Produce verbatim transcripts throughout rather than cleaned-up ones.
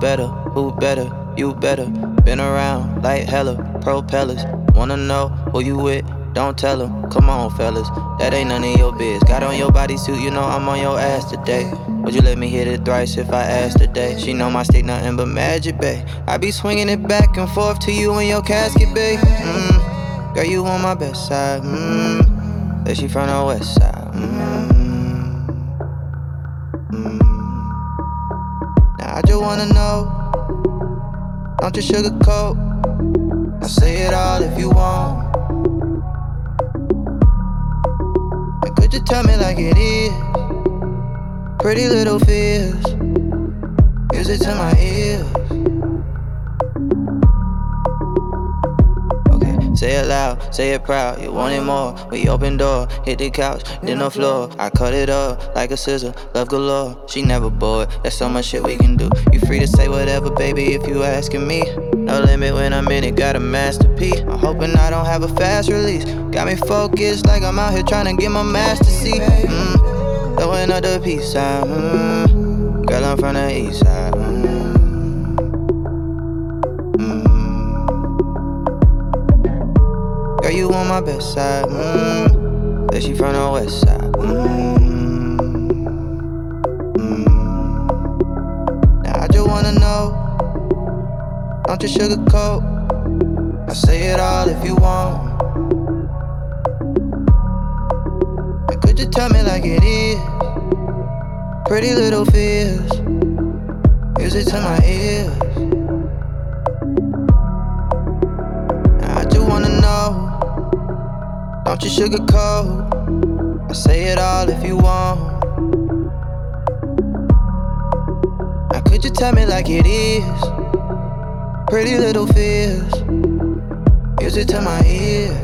better, who better, you better. Been around like hella propellers. Wanna know who you with? Don't tell them. Come on, fellas, that ain't none of your biz. Got on your bodysuit, you know I'm on your ass today. Would you let me hit it thrice if I asked today? She know my stick nothing but magic, babe. I be swinging it back and forth to you in your casket, babe. Mm. Girl, you on my best side. Mm. That she from the west side. Mm. Mm. Now I just wanna know, don't you sugarcoat. I'll say it all if you want. And could you tell me like it is? Pretty little fears, music to my ears. Okay, say it loud, say it proud. You want it more? We open door, hit the couch, then the floor. I cut it up like a scissor, love galore. She never bored, there's so much shit we can do. You free to say whatever, baby, if you asking me. No limit when I'm in it, got a masterpiece. I'm hoping I don't have a fast release. Got me focused like I'm out here trying to get my master seat. Mm. Throwing up the peace sign, mm. Girl, I'm from the east side. Mm. Mm. Girl, you on my best side. Mm. But she from the west side. Mm. Mm. Now I just wanna know, don't you sugarcoat. I'll say it all if you want. And could you tell me like it is? Pretty little fears, music to my ears. I just wanna know, don't you sugarcoat. I'll say it all if you want. Now could you tell me like it is? Pretty little fears, music to my ears.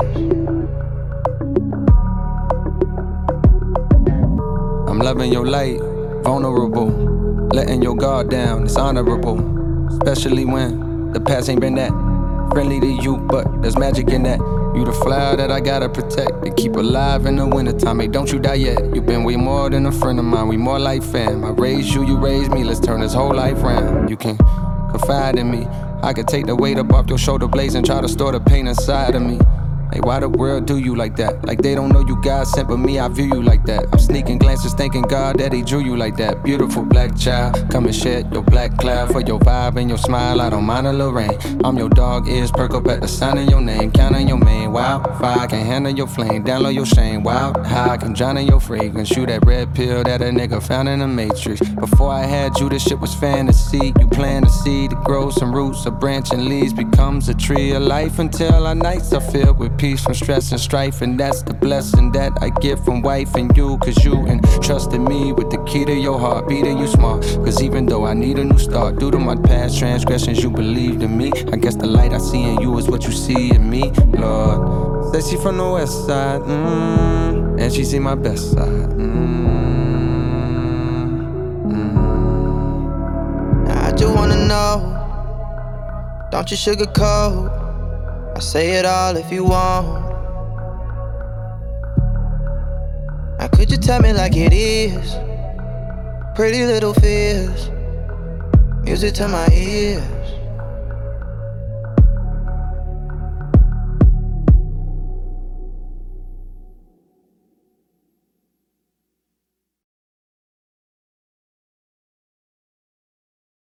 I'm loving your light, vulnerable, letting your guard down, it's honorable. Especially when the past ain't been that friendly to you, but there's magic in that. You the flower that I gotta protect and keep alive in the wintertime. Hey, don't you die yet. You been way more than a friend of mine, we more like fam. I raised you, you raised me, let's turn this whole life round. You can confide in me, I can take the weight up off your shoulder blades and try to store the pain inside of me. Hey, why the world do you like that? Like they don't know you God sent, but me, I view you like that. I'm sneaking glances, thanking God that he drew you like that. Beautiful black child, come and shed your black cloud. For your vibe and your smile, I don't mind a little rain. I'm your dog, ears perk up at the sound of your name. Counting your mane, wildfire, I can handle your flame. Download your shame, wild high, I can drown in your fragrance. Shoot that red pill that a nigga found in the matrix. Before I had you, this shit was fantasy. You plant a seed to grow some roots, a branch and leaves becomes a tree of life. Until our nights are filled with peace from stress and strife, and that's the blessing that I get from wife and you. Cause you entrusted me with the key to your heart, beating you smart. Cause even though I need a new start, due to my past transgressions, you believed in me. I guess the light I see in you is what you see in me, Lord. Said she from the west side, mm, and she see my best side, mm, mm. I just wanna know, don't you sugarcoat. I'll say it all if you want. Now could you tell me like it is? Pretty little fears, music to my ears.